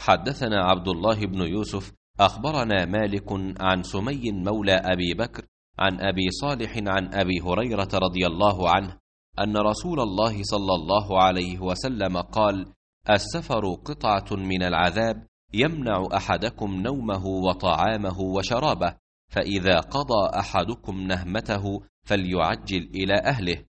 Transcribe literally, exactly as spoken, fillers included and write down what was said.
حدثنا عبد الله بن يوسف أخبرنا مالك عن سمي مولى أبي بكر عن أبي صالح عن أبي هريرة رضي الله عنه أن رسول الله صلى الله عليه وسلم قال: السفر قطعة من العذاب يمنع أحدكم نومه وطعامه وشرابه، فإذا قضى أحدكم نهمته فليعجل إلى أهله،